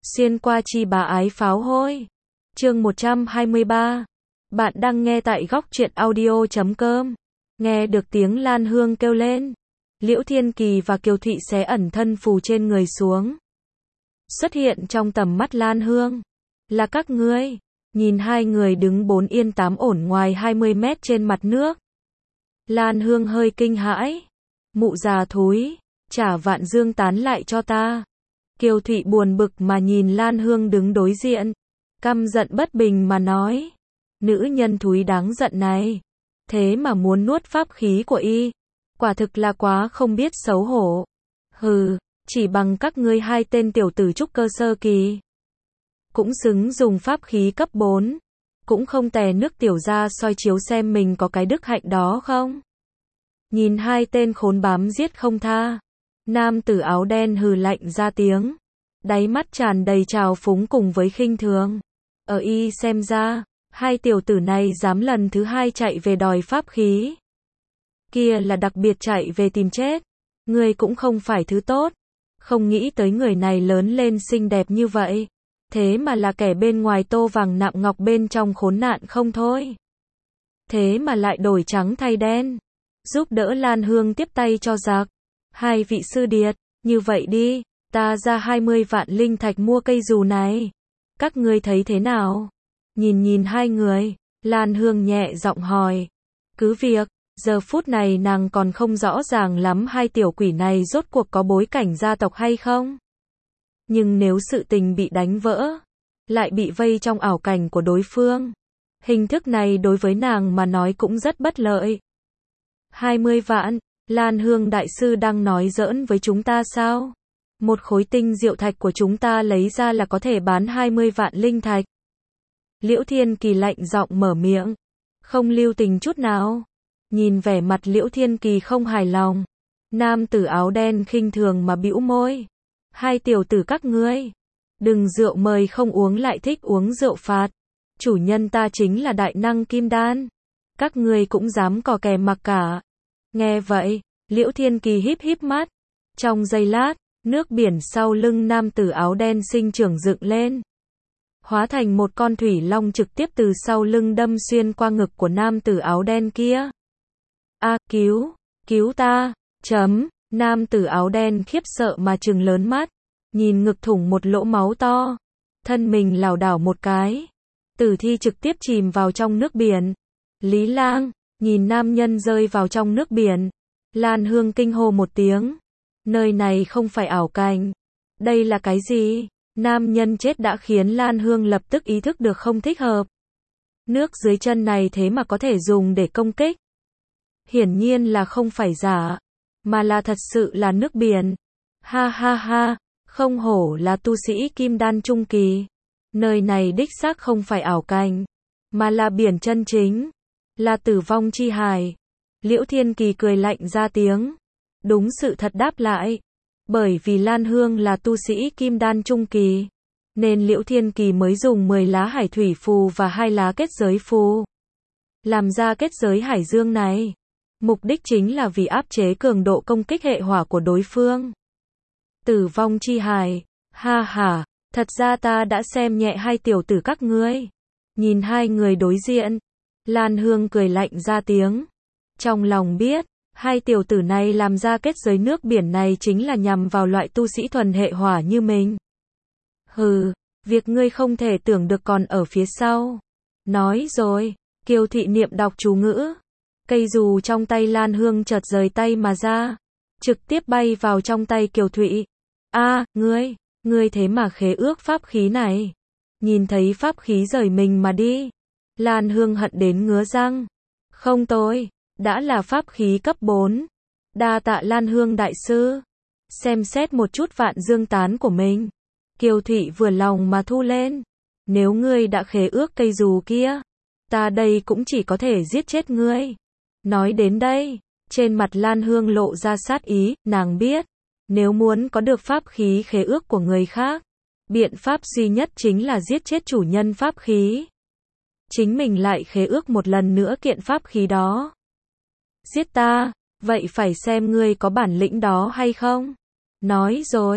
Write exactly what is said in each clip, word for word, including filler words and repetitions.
Xuyên qua chi bá ái pháo hôi. Chương một trăm hai mươi ba. Bạn đang nghe tại góc truyện audio chấm com. Nghe được tiếng Lan Hương kêu lên, Liễu Thiên Kỳ và Kiều Thụy xé ẩn thân phù trên người xuống. Xuất hiện trong tầm mắt Lan Hương là các ngươi. Nhìn hai người đứng bốn yên tám ổn ngoài hai mươi mét trên mặt nước, Lan Hương hơi kinh hãi. Mụ già thúi, trả vạn dương tán lại cho ta. Kiều Thụy buồn bực mà nhìn Lan Hương đứng đối diện, căm giận bất bình mà nói, nữ nhân thúi đáng giận này, thế mà muốn nuốt pháp khí của y, quả thực là quá không biết xấu hổ. Hừ, chỉ bằng các ngươi hai tên tiểu tử trúc cơ sơ kỳ, cũng xứng dùng pháp khí cấp bốn, cũng không tè nước tiểu ra soi chiếu xem mình có cái đức hạnh đó không. Nhìn hai tên khốn bám giết không tha, nam tử áo đen hừ lạnh ra tiếng, đáy mắt tràn đầy trào phúng cùng với khinh thường. Ở y xem ra, hai tiểu tử này dám lần thứ hai chạy về đòi pháp khí, kia là đặc biệt chạy về tìm chết. Người cũng không phải thứ tốt, không nghĩ tới người này lớn lên xinh đẹp như vậy, thế mà là kẻ bên ngoài tô vàng nạm ngọc bên trong khốn nạn không thôi. Thế mà lại đổi trắng thay đen, giúp đỡ Lan Hương tiếp tay cho giặc. Hai vị sư điệt, như vậy đi, ta ra hai mươi vạn linh thạch mua cây dù này. Các ngươi thấy thế nào? Nhìn nhìn hai người, Lan Hương nhẹ giọng hỏi. Cứ việc, giờ phút này nàng còn không rõ ràng lắm hai tiểu quỷ này rốt cuộc có bối cảnh gia tộc hay không. Nhưng nếu sự tình bị đánh vỡ, lại bị vây trong ảo cảnh của đối phương, hình thức này đối với nàng mà nói cũng rất bất lợi. hai mươi vạn, Lan Hương đại sư đang nói giỡn với chúng ta sao? Một khối tinh diệu thạch của chúng ta lấy ra là có thể bán hai mươi vạn linh thạch. Liễu Thiên Kỳ lạnh giọng mở miệng, không lưu tình chút nào. Nhìn vẻ mặt Liễu Thiên Kỳ không hài lòng, nam tử áo đen khinh thường mà bĩu môi. Hai tiểu tử các ngươi, đừng rượu mời không uống lại thích uống rượu phạt. Chủ nhân ta chính là đại năng kim đan, các ngươi cũng dám cò kè mặc cả. Nghe vậy, Liễu Thiên Kỳ híp híp mắt. Trong giây lát, nước biển sau lưng nam tử áo đen sinh trưởng dựng lên, hóa thành một con thủy long trực tiếp từ sau lưng đâm xuyên qua ngực của nam tử áo đen kia. A, cứu, cứu ta, chấm, nam tử áo đen khiếp sợ mà trừng lớn mắt, nhìn ngực thủng một lỗ máu to, thân mình lảo đảo một cái, tử thi trực tiếp chìm vào trong nước biển. Lý Lang, nhìn nam nhân rơi vào trong nước biển, Lan Hương kinh hô một tiếng. Nơi này không phải ảo cảnh, đây là cái gì? Nam nhân chết đã khiến Lan Hương lập tức ý thức được không thích hợp. Nước dưới chân này thế mà có thể dùng để công kích. Hiển nhiên là không phải giả, mà là thật sự là nước biển. Ha ha ha, không hổ là tu sĩ kim đan trung kỳ. Nơi này đích xác không phải ảo cảnh, mà là biển chân chính, là tử vong chi hải. Liễu Thiên Kỳ cười lạnh ra tiếng, đúng sự thật đáp lại. Bởi vì Lan Hương là tu sĩ kim đan trung kỳ, nên Liễu Thiên Kỳ mới dùng mười lá hải thủy phù và hai lá kết giới phù, làm ra kết giới hải dương này. Mục đích chính là vì áp chế cường độ công kích hệ hỏa của đối phương. Tử vong chi hải, ha ha, thật ra ta đã xem nhẹ hai tiểu tử các ngươi. Nhìn hai người đối diện, Lan Hương cười lạnh ra tiếng. Trong lòng biết, hai tiểu tử này làm ra kết giới nước biển này chính là nhằm vào loại tu sĩ thuần hệ hỏa như mình. Hừ, việc ngươi không thể tưởng được còn ở phía sau. Nói rồi, Kiều Thụy niệm đọc chú ngữ. Cây dù trong tay Lan Hương chợt rời tay mà ra, trực tiếp bay vào trong tay Kiều Thụy. A, à, ngươi, ngươi thế mà khế ước pháp khí này. Nhìn thấy pháp khí rời mình mà đi, Lan Hương hận đến ngứa răng. Không tôi, đã là pháp khí cấp bốn. Đa tạ Lan Hương đại sư. Xem xét một chút vạn dương tán của mình, Kiều Thụy vừa lòng mà thu lên. Nếu ngươi đã khế ước cây dù kia, ta đây cũng chỉ có thể giết chết ngươi. Nói đến đây, trên mặt Lan Hương lộ ra sát ý, nàng biết, nếu muốn có được pháp khí khế ước của người khác, biện pháp duy nhất chính là giết chết chủ nhân pháp khí. Chính mình lại khế ước một lần nữa kiện pháp khí đó. Giết ta, vậy phải xem ngươi có bản lĩnh đó hay không. Nói rồi,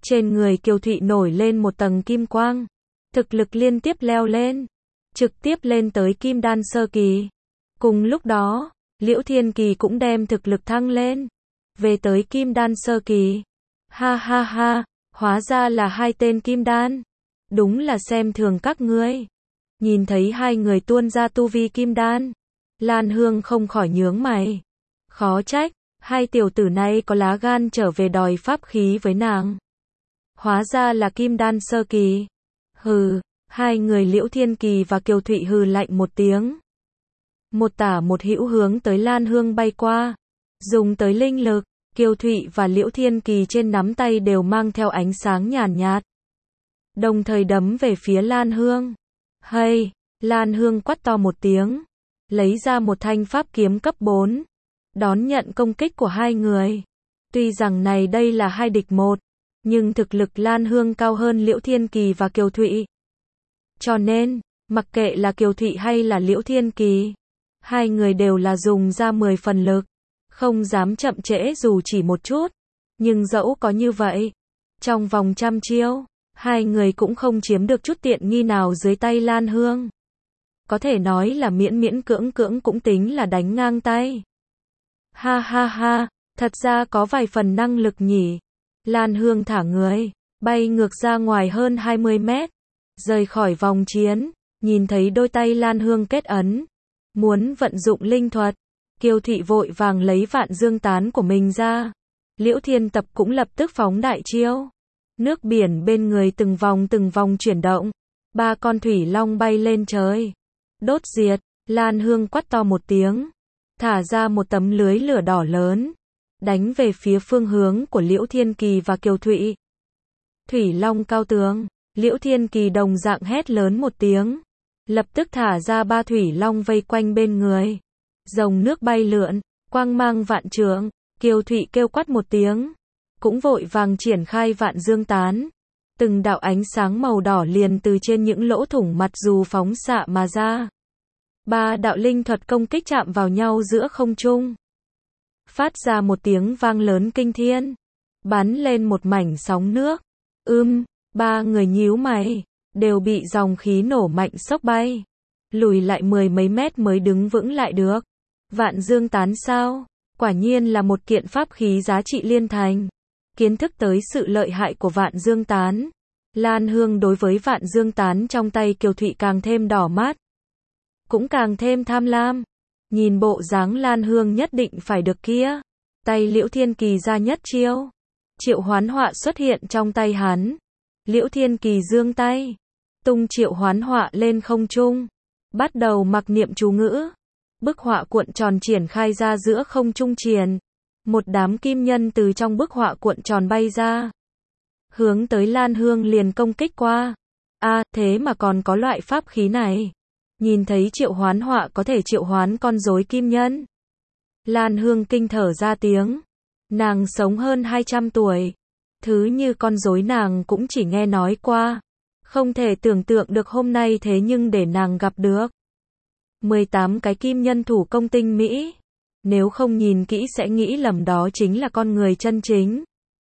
Trên người Kiều Thụy nổi lên một tầng kim quang, thực lực liên tiếp leo lên, trực tiếp lên tới kim đan sơ kỳ. Cùng lúc đó, Liễu Thiên Kỳ cũng đem thực lực thăng lên, về tới kim đan sơ kỳ. Ha ha ha, hóa ra là hai tên kim đan. Đúng là xem thường các ngươi. Nhìn thấy hai người tuôn ra tu vi kim đan, Lan Hương không khỏi nhướng mày. Khó trách, hai tiểu tử này có lá gan trở về đòi pháp khí với nàng. Hóa ra là kim đan sơ kỳ. Hừ, hai người Liễu Thiên Kỳ và Kiều Thụy hừ lạnh một tiếng. Một tả một hữu hướng tới Lan Hương bay qua. Dùng tới linh lực, Kiều Thụy và Liễu Thiên Kỳ trên nắm tay đều mang theo ánh sáng nhàn nhạt. Đồng thời đấm về phía Lan Hương. Hay, Lan Hương quát to một tiếng. Lấy ra một thanh pháp kiếm cấp bốn. Đón nhận công kích của hai người. Tuy rằng này đây là hai địch một, nhưng thực lực Lan Hương cao hơn Liễu Thiên Kỳ và Kiều Thụy. Cho nên, mặc kệ là Kiều Thụy hay là Liễu Thiên Kỳ, hai người đều là dùng ra mười phần lực, không dám chậm trễ dù chỉ một chút. Nhưng dẫu có như vậy, trong vòng trăm chiêu, hai người cũng không chiếm được chút tiện nghi nào dưới tay Lan Hương. Có thể nói là miễn miễn cưỡng cưỡng cũng tính là đánh ngang tay. Ha ha ha, thật ra có vài phần năng lực nhỉ. Lan Hương thả người, bay ngược ra ngoài hơn hai mươi mét, rời khỏi vòng chiến, nhìn thấy đôi tay Lan Hương kết ấn, muốn vận dụng linh thuật. Kiều Thụy vội vàng lấy Vạn Dương Tán của mình ra. Liễu Thiên Tập cũng lập tức phóng đại chiêu. Nước biển bên người từng vòng từng vòng chuyển động, ba con thủy long bay lên trời. Đốt diệt, Lan Hương quát to một tiếng, thả ra một tấm lưới lửa đỏ lớn, đánh về phía phương hướng của Liễu Thiên Kỳ và Kiều Thụy. Thủy long cao tướng, Liễu Thiên Kỳ đồng dạng hét lớn một tiếng, lập tức thả ra ba thủy long vây quanh bên người. Rồng nước bay lượn, quang mang vạn trượng. Kiều Thụy kêu quát một tiếng, cũng vội vàng triển khai Vạn Dương Tán. Từng đạo ánh sáng màu đỏ liền từ trên những lỗ thủng mặt dù phóng xạ mà ra. Ba đạo linh thuật công kích chạm vào nhau giữa không trung, phát ra một tiếng vang lớn kinh thiên, bắn lên một mảnh sóng nước. Ưm, ba người nhíu mày, đều bị dòng khí nổ mạnh sốc bay, lùi lại mười mấy mét mới đứng vững lại được. Vạn Dương Tán sao? Quả nhiên là một kiện pháp khí giá trị liên thành. Kiến thức tới sự lợi hại của Vạn Dương Tán, Lan Hương đối với Vạn Dương Tán trong tay Kiều Thụy càng thêm đỏ mắt, cũng càng thêm tham lam. Nhìn bộ dáng Lan Hương nhất định phải được kia, tay Liễu Thiên Kỳ ra nhất chiêu, triệu hoán họa xuất hiện trong tay hắn. Liễu Thiên Kỳ giương tay, tung triệu hoán họa lên không trung, bắt đầu mặc niệm chú ngữ. Bức họa cuộn tròn triển khai ra giữa không trung triền. Một đám kim nhân từ trong bức họa cuộn tròn bay ra, hướng tới Lan Hương liền công kích qua. A, à, thế mà còn có loại pháp khí này. Nhìn thấy triệu hoán họa có thể triệu hoán con rối kim nhân, Lan Hương kinh thở ra tiếng. Nàng sống hơn hai trăm tuổi, thứ như con rối nàng cũng chỉ nghe nói qua, không thể tưởng tượng được hôm nay thế nhưng để nàng gặp được. mười tám cái kim nhân thủ công tinh mỹ, nếu không nhìn kỹ sẽ nghĩ lầm đó chính là con người chân chính.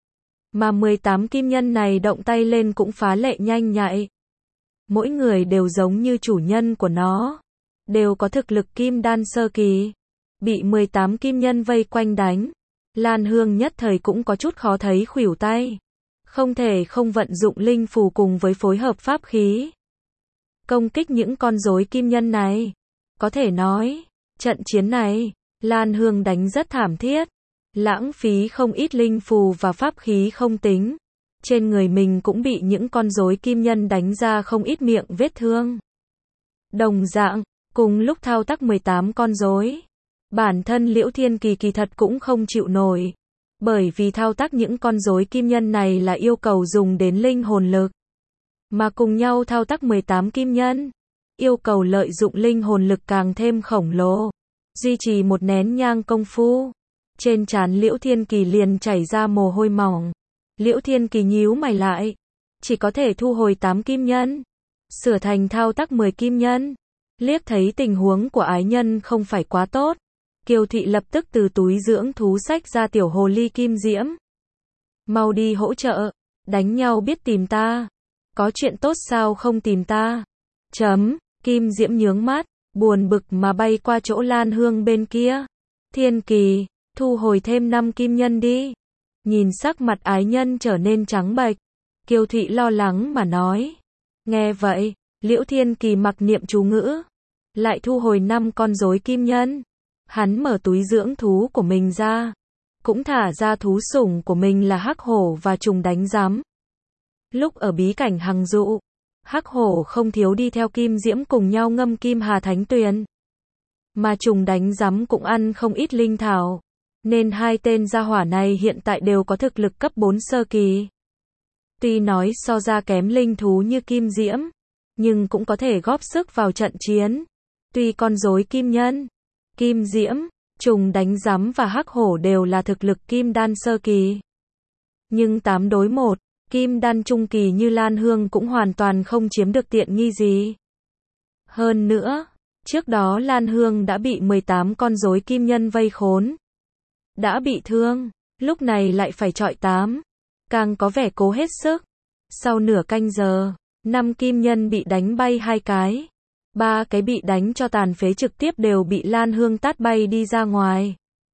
Mà mười tám kim nhân này động tay lên cũng phá lệ nhanh nhạy. Mỗi người đều giống như chủ nhân của nó, đều có thực lực kim đan sơ kỳ. Bị mười tám kim nhân vây quanh đánh, Lan Hương nhất thời cũng có chút khó thấy khuỷu tay. Không thể không vận dụng linh phù cùng với phối hợp pháp khí, công kích những con rối kim nhân này. Có thể nói, trận chiến này, Lan Hương đánh rất thảm thiết, lãng phí không ít linh phù và pháp khí không tính. Trên người mình cũng bị những con rối kim nhân đánh ra không ít miệng vết thương. Đồng dạng, cùng lúc thao tác mười tám con rối, bản thân Liễu Thiên Kỳ kỳ thật cũng không chịu nổi. Bởi vì thao tác những con rối kim nhân này là yêu cầu dùng đến linh hồn lực. Mà cùng nhau thao tác mười tám kim nhân, yêu cầu lợi dụng linh hồn lực càng thêm khổng lồ. Duy trì một nén nhang công phu, trên trán Liễu Thiên Kỳ liền chảy ra mồ hôi mỏng. Liễu Thiên Kỳ nhíu mày lại, chỉ có thể thu hồi tám kim nhân, sửa thành thao tác mười kim nhân. Liếc thấy tình huống của ái nhân không phải quá tốt, Kiều Thụy lập tức từ túi dưỡng thú xách ra tiểu hồ ly kim diễm. Mau đi hỗ trợ. đánh nhau biết tìm ta. Có chuyện tốt sao không tìm ta? Chấm, Kim Diễm nhướng mắt, buồn bực mà bay qua chỗ Lan Hương bên kia. Thiên Kỳ, thu hồi thêm năm kim nhân đi. Nhìn sắc mặt ái nhân trở nên trắng bệch, Kiều Thụy lo lắng mà nói. Nghe vậy, Liễu Thiên Kỳ mặc niệm chú ngữ, lại thu hồi năm con rối kim nhân. Hắn mở túi dưỡng thú của mình ra, cũng thả ra thú sủng của mình là hắc hổ và trùng đánh giám. Lúc ở bí cảnh hằng dụ, hắc hổ không thiếu đi theo Kim Diễm cùng nhau ngâm Kim Hà Thánh Tuyền. Mà trùng đánh giám cũng ăn không ít linh thảo, nên hai tên gia hỏa này hiện tại đều có thực lực cấp bốn sơ kỳ. Tuy nói so ra kém linh thú như Kim Diễm, nhưng cũng có thể góp sức vào trận chiến. Tuy con rối kim nhân, Kim Diễm, trùng đánh giám và hắc hổ đều là thực lực kim đan sơ kỳ. Nhưng tám đối một, kim đan trung kỳ như Lan Hương cũng hoàn toàn không chiếm được tiện nghi gì. Hơn nữa, trước đó Lan Hương đã bị mười tám con rối kim nhân vây khốn. Đã bị thương, lúc này lại phải chọi tám. Càng có vẻ cố hết sức. Sau nửa canh giờ, năm kim nhân bị đánh bay hai cái. Ba cái bị đánh cho tàn phế trực tiếp đều bị Lan Hương tát bay đi ra ngoài.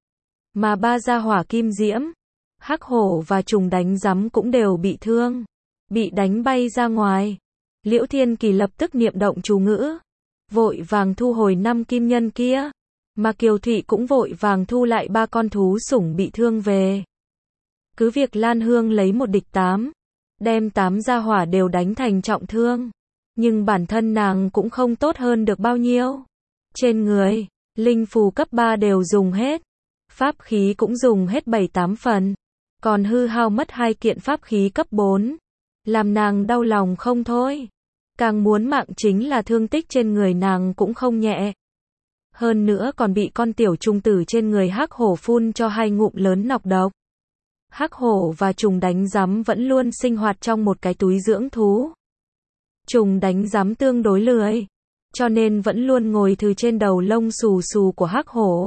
Mà ba gia hỏa Kim Diễm, hắc hổ và trùng đánh giám cũng đều bị thương, bị đánh bay ra ngoài. Liễu Thiên Kỳ lập tức niệm động chú ngữ, vội vàng thu hồi năm kim nhân kia, mà Kiều Thụy cũng vội vàng thu lại ba con thú sủng bị thương về. Cứ việc Lan Hương lấy một địch tám, đem tám gia hỏa đều đánh thành trọng thương, nhưng bản thân nàng cũng không tốt hơn được bao nhiêu. Trên người, linh phù cấp ba đều dùng hết, pháp khí cũng dùng hết bảy tám phần, còn hư hao mất hai kiện pháp khí cấp bốn, làm nàng đau lòng không thôi. Càng muốn mạng chính là thương tích trên người nàng cũng không nhẹ. Hơn nữa còn bị con tiểu trùng tử trên người hắc hổ phun cho hai ngụm lớn nọc độc. Hắc hổ và trùng đánh giám vẫn luôn sinh hoạt trong một cái túi dưỡng thú. Trùng đánh giám tương đối lười, cho nên vẫn luôn ngồi từ trên đầu lông xù xù của hắc hổ.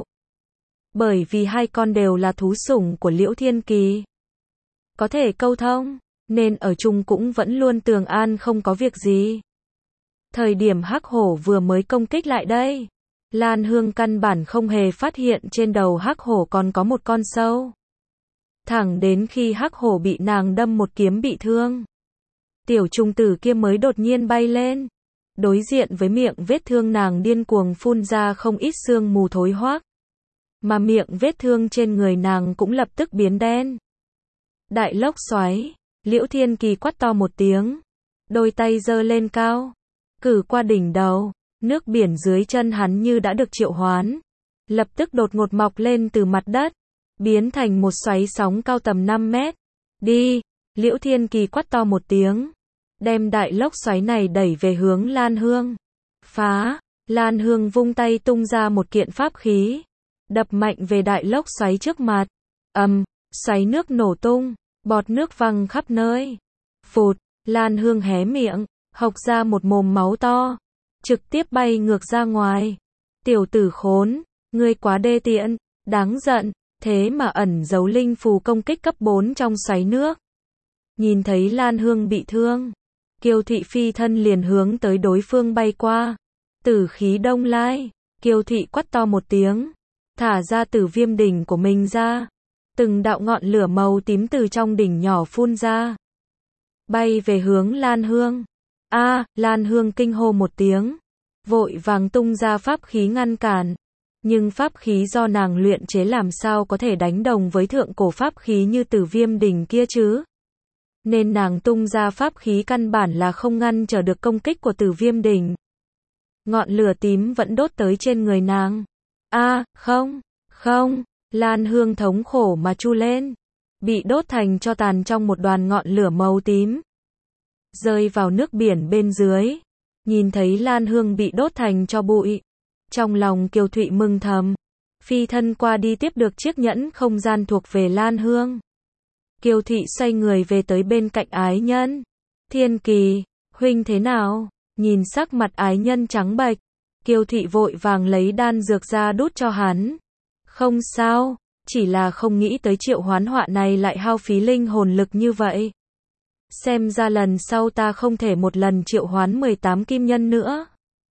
Bởi vì hai con đều là thú sủng của Liễu Thiên Kỳ, có thể câu thông, nên ở chung cũng vẫn luôn tường an không có việc gì. Thời điểm hắc hổ vừa mới công kích lại đây, Lan Hương căn bản không hề phát hiện trên đầu hắc hổ còn có một con sâu. Thẳng đến khi hắc hổ bị nàng đâm một kiếm bị thương, tiểu trùng tử kia mới đột nhiên bay lên. Đối diện với miệng vết thương nàng điên cuồng phun ra không ít sương mù thối hoác. Mà miệng vết thương trên người nàng cũng lập tức biến đen. Đại lốc xoáy, Liễu Thiên Kỳ quát to một tiếng, đôi tay giơ lên cao, cử qua đỉnh đầu, nước biển dưới chân hắn như đã được triệu hoán, lập tức đột ngột mọc lên từ mặt đất, biến thành một xoáy sóng cao tầm năm mét. Đi, Liễu Thiên Kỳ quát to một tiếng, đem đại lốc xoáy này đẩy về hướng Lan Hương. Phá, Lan Hương vung tay tung ra một kiện pháp khí, đập mạnh về đại lốc xoáy trước mặt. Ầm, um, xoáy nước nổ tung, bọt nước văng khắp nơi. Phụt, Lan Hương hé miệng, hộc ra một mồm máu to, trực tiếp bay ngược ra ngoài. Tiểu tử khốn, ngươi quá đê tiện, đáng giận, thế mà ẩn giấu linh phù công kích cấp bốn trong xoáy nước. Nhìn thấy Lan Hương bị thương, Kiều Thụy phi thân liền hướng tới đối phương bay qua. Tử khí đông lai, Kiều Thụy quát to một tiếng, thả ra tử viêm đỉnh của mình ra. Từng đạo ngọn lửa màu tím từ trong đỉnh nhỏ phun ra, bay về hướng Lan Hương. A, à, Lan Hương kinh hô một tiếng, vội vàng tung ra pháp khí ngăn cản. Nhưng pháp khí do nàng luyện chế làm sao có thể đánh đồng với thượng cổ pháp khí như tử viêm đỉnh kia chứ? Nên nàng tung ra pháp khí căn bản là không ngăn trở được công kích của tử viêm đỉnh. Ngọn lửa tím vẫn đốt tới trên người nàng. A, à, không, không, Lan Hương thống khổ mà chu lên, bị đốt thành tro tàn trong một đoàn ngọn lửa màu tím, rơi vào nước biển bên dưới. Nhìn thấy Lan Hương bị đốt thành tro bụi, trong lòng Kiều Thụy mừng thầm, phi thân qua đi tiếp được chiếc nhẫn không gian thuộc về Lan Hương. Kiều Thụy xoay người về tới bên cạnh ái nhân. Thiên Kỳ, huynh thế nào? Nhìn sắc mặt ái nhân trắng bệch, Kiều Thụy vội vàng lấy đan dược ra đút cho hắn. Không sao, chỉ là không nghĩ tới triệu hoán họa này lại hao phí linh hồn lực như vậy. Xem ra lần sau ta không thể một lần triệu hoán mười tám kim nhân nữa.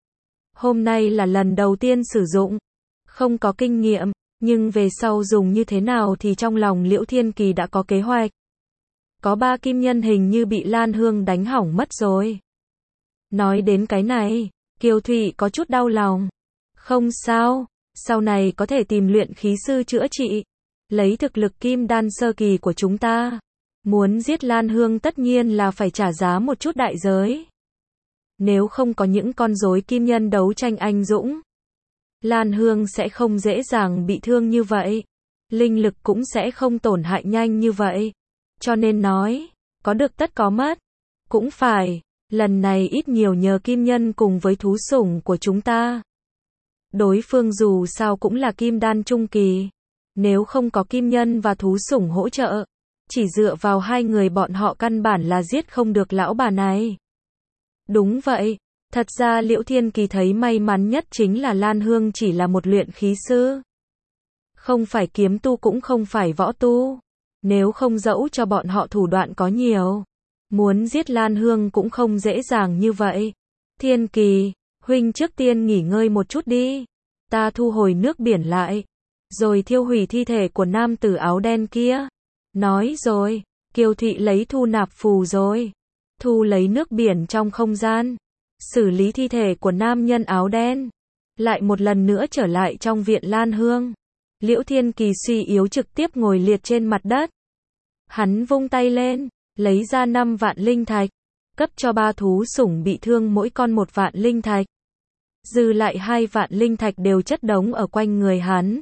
Hôm nay là lần đầu tiên sử dụng, không có kinh nghiệm, nhưng về sau dùng như thế nào thì trong lòng Liễu Thiên Kỳ đã có kế hoạch. Có ba kim nhân hình như bị Lan Hương đánh hỏng mất rồi. Nói đến cái này, Kiều Thụy có chút đau lòng. Không sao, sau này có thể tìm luyện khí sư chữa trị. Lấy thực lực kim đan sơ kỳ của chúng ta, muốn giết Lan Hương tất nhiên là phải trả giá một chút đại giới. Nếu không có những con rối kim nhân đấu tranh anh dũng, Lan Hương sẽ không dễ dàng bị thương như vậy. Linh lực cũng sẽ không tổn hại nhanh như vậy. Cho nên nói, có được tất có mất. Cũng phải, lần này ít nhiều nhờ kim nhân cùng với thú sủng của chúng ta. Đối phương dù sao cũng là kim đan trung kỳ. Nếu không có kim nhân và thú sủng hỗ trợ, chỉ dựa vào hai người bọn họ căn bản là giết không được lão bà này. Đúng vậy, thật ra Liễu Thiên Kỳ thấy may mắn nhất chính là Lan Hương chỉ là một luyện khí sư. Không phải kiếm tu cũng không phải võ tu. Nếu không dẫu cho bọn họ thủ đoạn có nhiều, muốn giết Lan Hương cũng không dễ dàng như vậy. Thiên Kỳ, huynh trước tiên nghỉ ngơi một chút đi. Ta thu hồi nước biển lại, rồi thiêu hủy thi thể của nam tử áo đen kia. Nói rồi, Kiều Thụy lấy thu nạp phù rồi. Thu lấy nước biển trong không gian. Xử lý thi thể của nam nhân áo đen. Lại một lần nữa trở lại trong viện Lan Hương. Liễu Thiên Kỳ suy yếu trực tiếp ngồi liệt trên mặt đất. Hắn vung tay lên, lấy ra năm vạn linh thạch, cấp cho ba thú sủng bị thương mỗi con một vạn linh thạch. Dư lại hai vạn linh thạch đều chất đống ở quanh người hắn.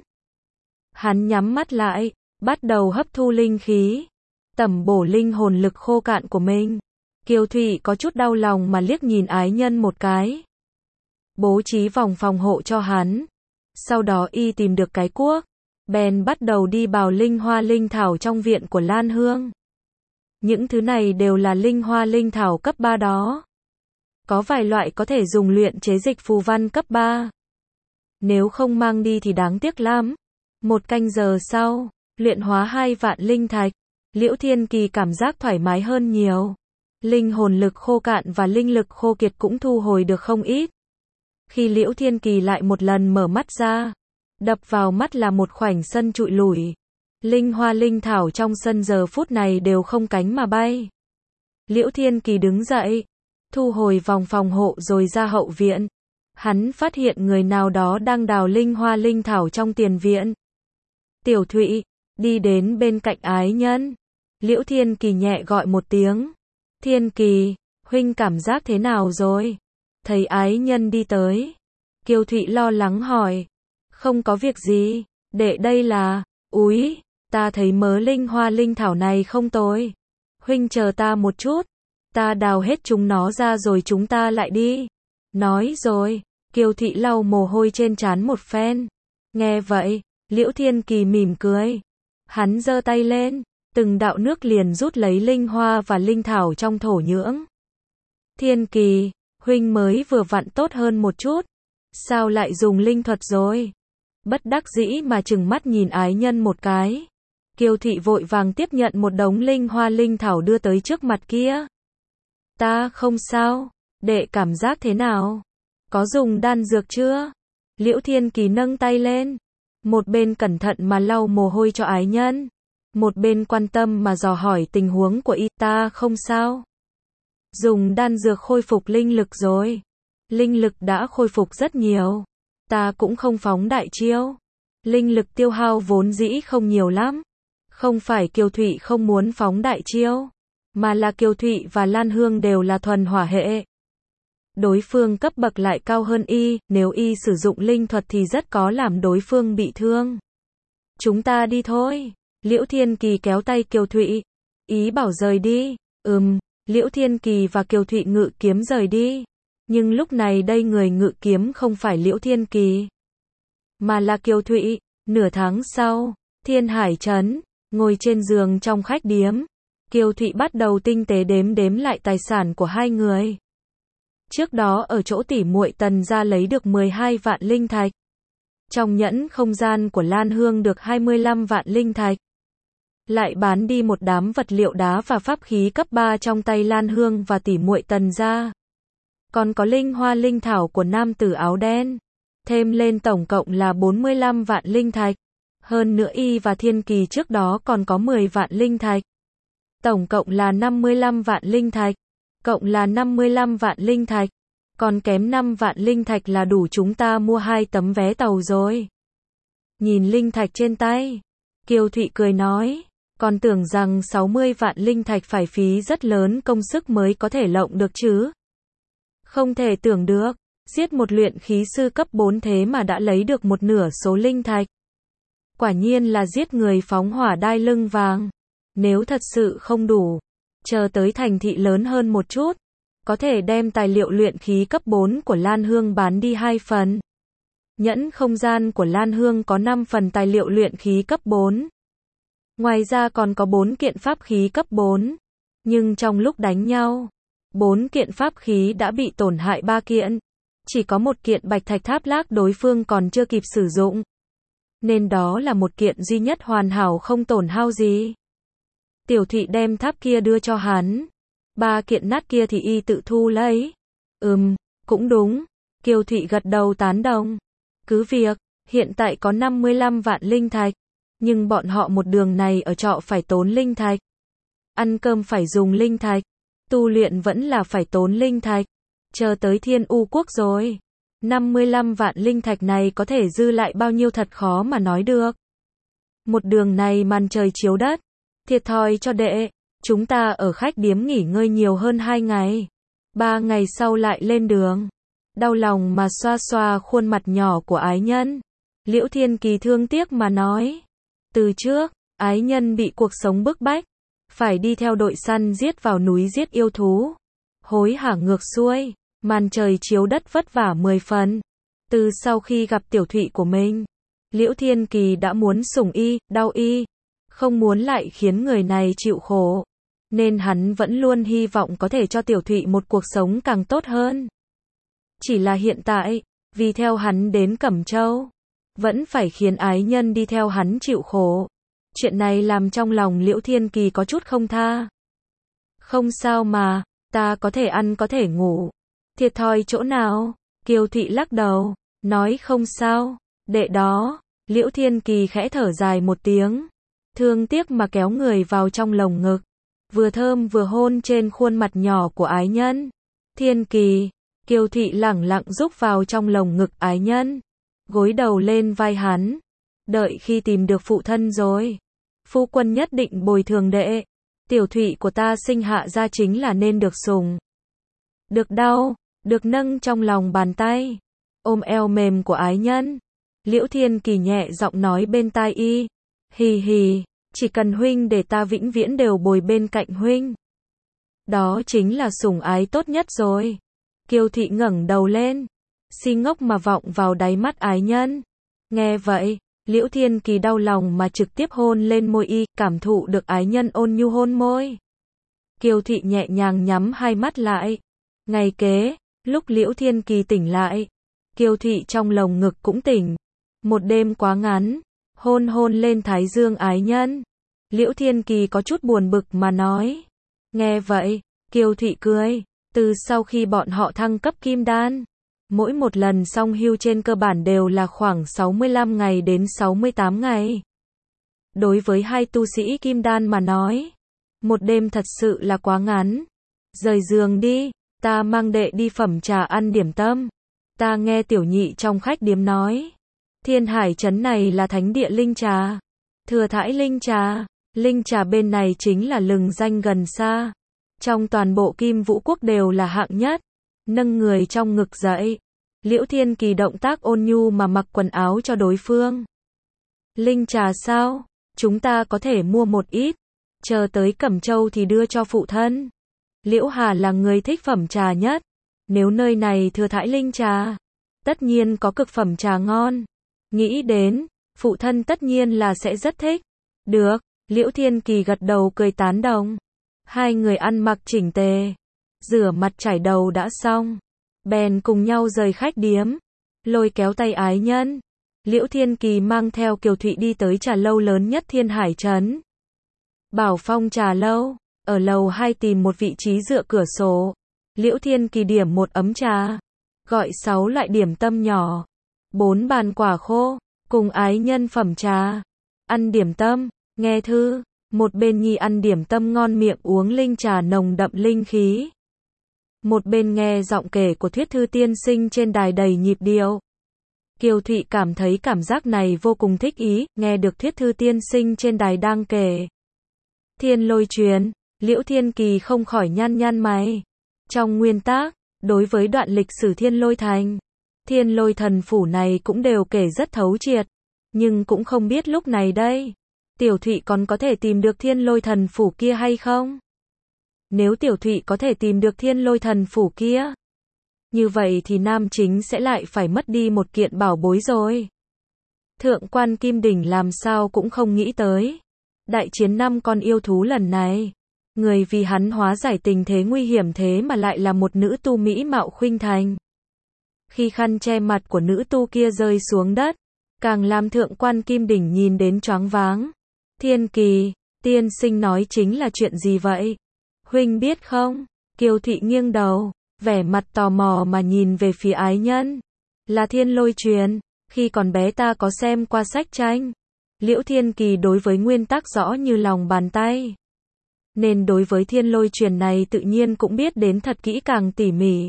Hắn nhắm mắt lại, bắt đầu hấp thu linh khí, tẩm bổ linh hồn lực khô cạn của mình. Kiều Thụy có chút đau lòng mà liếc nhìn ái nhân một cái. Bố trí vòng phòng hộ cho hắn. Sau đó y tìm được cái cuốc, bèn bắt đầu đi bào linh hoa linh thảo trong viện của Lan Hương. Những thứ này đều là linh hoa linh thảo cấp ba đó. Có vài loại có thể dùng luyện chế dịch phù văn cấp ba. Nếu không mang đi thì đáng tiếc lắm. Một canh giờ sau, luyện hóa hai vạn linh thạch, Liễu Thiên Kỳ cảm giác thoải mái hơn nhiều. Linh hồn lực khô cạn và linh lực khô kiệt cũng thu hồi được không ít. Khi Liễu Thiên Kỳ lại một lần mở mắt ra, đập vào mắt là một khoảnh sân trụi lủi. Linh hoa linh thảo trong sân giờ phút này đều không cánh mà bay. Liễu Thiên Kỳ đứng dậy, thu hồi vòng phòng hộ rồi ra hậu viện. Hắn phát hiện người nào đó đang đào linh hoa linh thảo trong tiền viện. Tiểu Thụy, đi đến bên cạnh ái nhân. Liễu Thiên Kỳ nhẹ gọi một tiếng. Thiên Kỳ, huynh cảm giác thế nào rồi? Thấy ái nhân đi tới. Kiều Thụy lo lắng hỏi. Không có việc gì, đệ đây là, úi, ta thấy mớ linh hoa linh thảo này không tồi. Huynh chờ ta một chút, ta đào hết chúng nó ra rồi chúng ta lại đi. Nói rồi, Kiều Thụy lau mồ hôi trên trán một phen. Nghe vậy, Liễu Thiên Kỳ mỉm cười. Hắn giơ tay lên, từng đạo nước liền rút lấy linh hoa và linh thảo trong thổ nhưỡng. Thiên Kỳ, huynh mới vừa vặn tốt hơn một chút. Sao lại dùng linh thuật rồi? Bất đắc dĩ mà trừng mắt nhìn ái nhân một cái. Kiều Thụy vội vàng tiếp nhận một đống linh hoa linh thảo đưa tới trước mặt kia. Ta không sao, đệ cảm giác thế nào? Có dùng đan dược chưa? Liễu Thiên Kỳ nâng tay lên, một bên cẩn thận mà lau mồ hôi cho ái nhân, một bên quan tâm mà dò hỏi tình huống của y. Ta không sao. Dùng đan dược khôi phục linh lực rồi. Linh lực đã khôi phục rất nhiều. Ta cũng không phóng đại chiêu. Linh lực tiêu hao vốn dĩ không nhiều lắm. Không phải Kiều Thụy không muốn phóng đại chiêu, mà là Kiều Thụy và Lan Hương đều là thuần hỏa hệ. Đối phương cấp bậc lại cao hơn y, nếu y sử dụng linh thuật thì rất có làm đối phương bị thương. Chúng ta đi thôi. Liễu Thiên Kỳ kéo tay Kiều Thụy, ý bảo rời đi. Ừm, Liễu Thiên Kỳ và Kiều Thụy ngự kiếm rời đi. Nhưng lúc này đây người ngự kiếm không phải Liễu Thiên Kỳ, mà là Kiều Thụy. Nửa tháng sau, Thiên Hải Trấn, ngồi trên giường trong khách điếm, Kiều Thụy bắt đầu tinh tế đếm đếm lại tài sản của hai người. Trước đó ở chỗ tỷ muội Tần gia lấy được mười hai vạn linh thạch. Trong nhẫn không gian của Lan Hương được hai mươi lăm vạn linh thạch. lại bán đi một đám vật liệu đá và pháp khí cấp ba trong tay Lan Hương và tỷ muội Tần gia. Còn có linh hoa linh thảo của nam tử áo đen. Thêm lên tổng cộng là bốn mươi lăm vạn linh thạch. Hơn nữa y và Thiên Kỳ trước đó còn có mười vạn linh thạch. Tổng cộng là năm mươi lăm vạn linh thạch. Cộng là năm mươi lăm vạn linh thạch. Còn kém năm vạn linh thạch là đủ chúng ta mua hai tấm vé tàu rồi. Nhìn linh thạch trên tay, Kiều Thụy cười nói, còn tưởng rằng sáu mươi vạn linh thạch phải phí rất lớn công sức mới có thể lộng được chứ. Không thể tưởng được, giết một luyện khí sư cấp bốn thế mà đã lấy được một nửa số linh thạch. Quả nhiên là giết người phóng hỏa đai lưng vàng. Nếu thật sự không đủ, chờ tới thành thị lớn hơn một chút, có thể đem tài liệu luyện khí cấp bốn của Lan Hương bán đi hai phần. Nhẫn không gian của Lan Hương có năm phần tài liệu luyện khí cấp bốn. Ngoài ra còn có bốn kiện pháp khí cấp bốn. Nhưng trong lúc đánh nhau, bốn kiện pháp khí đã bị tổn hại ba kiện. Chỉ có một kiện bạch thạch tháp lác đối phương còn chưa kịp sử dụng. Nên đó là một kiện duy nhất hoàn hảo không tổn hao gì. Tiểu Thụy đem tháp kia đưa cho hắn. Ba kiện nát kia thì y tự thu lấy. Ừm, cũng đúng. Kiều Thụy gật đầu tán đồng. Cứ việc, hiện tại có năm mươi lăm vạn linh thạch. Nhưng bọn họ một đường này ở trọ phải tốn linh thạch. Ăn cơm phải dùng linh thạch. Tu luyện vẫn là phải tốn linh thạch. Chờ tới Thiên U Quốc rồi. năm mươi lăm vạn linh thạch này có thể dư lại bao nhiêu thật khó mà nói được. Một đường này màn trời chiếu đất. Thiệt thòi cho đệ. Chúng ta ở khách điếm nghỉ ngơi nhiều hơn hai ngày. Ba ngày sau lại lên đường. Đau lòng mà xoa xoa khuôn mặt nhỏ của ái nhân. Liễu Thiên Kỳ thương tiếc mà nói. Từ trước, ái nhân bị cuộc sống bức bách. Phải đi theo đội săn giết vào núi giết yêu thú. Hối hả ngược xuôi. Màn trời chiếu đất vất vả mười phần. Từ sau khi gặp tiểu Thụy của mình, Liễu Thiên Kỳ đã muốn sủng y, đau y. Không muốn lại khiến người này chịu khổ. Nên hắn vẫn luôn hy vọng có thể cho tiểu Thụy một cuộc sống càng tốt hơn. Chỉ là hiện tại, vì theo hắn đến Cẩm Châu, vẫn phải khiến ái nhân đi theo hắn chịu khổ. Chuyện này làm trong lòng Liễu Thiên Kỳ có chút không tha. Không sao mà, ta có thể ăn có thể ngủ. Thiệt thòi chỗ nào? Kiều Thụy lắc đầu, nói không sao. Đệ đó, Liễu Thiên Kỳ khẽ thở dài một tiếng. Thương tiếc mà kéo người vào trong lồng ngực. Vừa thơm vừa hôn trên khuôn mặt nhỏ của ái nhân. Thiên Kỳ, Kiều Thụy lẳng lặng rúc vào trong lồng ngực ái nhân. Gối đầu lên vai hắn. Đợi khi tìm được phụ thân rồi. Phu quân nhất định bồi thường đệ. Tiểu Thụy của ta sinh hạ ra chính là nên được sủng. Được đau, được nâng trong lòng bàn tay. Ôm eo mềm của ái nhân. Liễu Thiên Kỳ nhẹ giọng nói bên tai y. Hì hì, chỉ cần huynh để ta vĩnh viễn đều bồi bên cạnh huynh. Đó chính là sủng ái tốt nhất rồi. Kiều Thụy ngẩng đầu lên. Si ngốc mà vọng vào đáy mắt ái nhân. Nghe vậy, Liễu Thiên Kỳ đau lòng mà trực tiếp hôn lên môi y, cảm thụ được ái nhân ôn nhu hôn môi. Kiều Thụy nhẹ nhàng nhắm hai mắt lại. Ngày kế, lúc Liễu Thiên Kỳ tỉnh lại, Kiều Thụy trong lồng ngực cũng tỉnh. Một đêm quá ngắn, hôn hôn lên thái dương ái nhân. Liễu Thiên Kỳ có chút buồn bực mà nói. Nghe vậy, Kiều Thụy cười. Từ sau khi bọn họ thăng cấp kim đan, mỗi một lần song hưu trên cơ bản đều là khoảng sáu mươi lăm ngày đến sáu mươi tám ngày. Đối với hai tu sĩ kim đan mà nói, một đêm thật sự là quá ngắn. Rời giường đi, ta mang đệ đi phẩm trà ăn điểm tâm. Ta nghe tiểu nhị trong khách điếm nói, Thiên Hải trấn này là thánh địa linh trà. Thừa thãi linh trà, linh trà bên này chính là lừng danh gần xa. Trong toàn bộ Kim Vũ Quốc đều là hạng nhất. Nâng người trong ngực dậy. Liễu Thiên Kỳ động tác ôn nhu mà mặc quần áo cho đối phương. Linh trà sao? Chúng ta có thể mua một ít. Chờ tới Cẩm Châu thì đưa cho phụ thân. Liễu Hà là người thích phẩm trà nhất. Nếu nơi này thừa thãi linh trà, tất nhiên có cực phẩm trà ngon. Nghĩ đến, phụ thân tất nhiên là sẽ rất thích. Được, Liễu Thiên Kỳ gật đầu cười tán đồng. Hai người ăn mặc chỉnh tề, rửa mặt chải đầu đã xong, bèn cùng nhau rời khách điếm, lôi kéo tay ái nhân. Liễu Thiên Kỳ mang theo Kiều Thụy đi tới trà lâu lớn nhất Thiên Hải trấn. Bảo Phong trà lâu, ở lầu hai tìm một vị trí dựa cửa sổ. Liễu Thiên Kỳ điểm một ấm trà, gọi sáu loại điểm tâm nhỏ, bốn bàn quả khô, cùng ái nhân phẩm trà. Ăn điểm tâm, nghe thư, một bên nhi ăn điểm tâm ngon miệng uống linh trà nồng đậm linh khí. Một bên nghe giọng kể của Thuyết Thư tiên sinh trên đài đầy nhịp điệu. Kiều Thụy cảm thấy cảm giác này vô cùng thích ý, nghe được Thuyết Thư tiên sinh trên đài đang kể Thiên Lôi truyền, Liễu Thiên Kỳ không khỏi nhăn nhăn mày. Trong nguyên tác, đối với đoạn lịch sử Thiên Lôi Thành, Thiên Lôi thần phủ này cũng đều kể rất thấu triệt, nhưng cũng không biết lúc này đây, Tiểu Thụy còn có thể tìm được Thiên Lôi thần phủ kia hay không? Nếu Tiểu Thụy có thể tìm được Thiên Lôi thần phủ kia, như vậy thì nam chính sẽ lại phải mất đi một kiện bảo bối rồi. Thượng quan Kim Đỉnh làm sao cũng không nghĩ tới. Đại chiến năm con yêu thú lần này, người vì hắn hóa giải tình thế nguy hiểm thế mà lại là một nữ tu mỹ mạo khuynh thành. Khi khăn che mặt của nữ tu kia rơi xuống đất, càng làm thượng quan Kim Đỉnh nhìn đến choáng váng. Thiên Kỳ, tiên sinh nói chính là chuyện gì vậy? Huynh biết không? Kiều Thụy nghiêng đầu, vẻ mặt tò mò mà nhìn về phía ái nhân. Là Thiên Lôi truyền, khi còn bé ta có xem qua sách tranh. Liễu Thiên Kỳ đối với nguyên tắc rõ như lòng bàn tay, nên đối với Thiên Lôi truyền này tự nhiên cũng biết đến thật kỹ càng tỉ mỉ.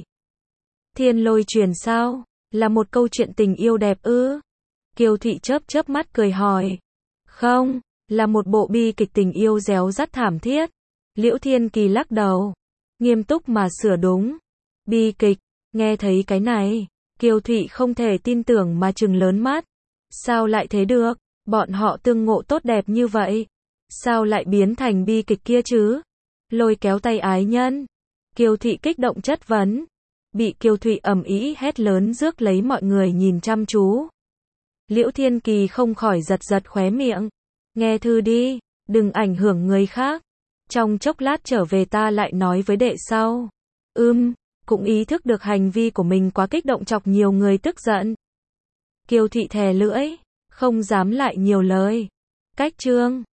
Thiên Lôi truyền sao? Là một câu chuyện tình yêu đẹp ư? Kiều Thụy chớp chớp mắt cười hỏi. Không, là một bộ bi kịch tình yêu réo rắt thảm thiết. Liễu Thiên Kỳ lắc đầu, nghiêm túc mà sửa đúng. Bi kịch, nghe thấy cái này, Kiều Thụy không thể tin tưởng mà trừng lớn mắt. Sao lại thế được? Bọn họ tương ngộ tốt đẹp như vậy, sao lại biến thành bi kịch kia chứ? Lôi kéo tay ái nhân, Kiều Thụy kích động chất vấn. Bị Kiều Thụy ầm ĩ hét lớn rước lấy mọi người nhìn chăm chú. Liễu Thiên Kỳ không khỏi giật giật khóe miệng. Nghe thư đi, đừng ảnh hưởng người khác. Trong chốc lát trở về ta lại nói với đệ sau. Ưm, cũng ý thức được hành vi của mình quá kích động chọc nhiều người tức giận. Kiều Thụy thè lưỡi, không dám lại nhiều lời. Cách chương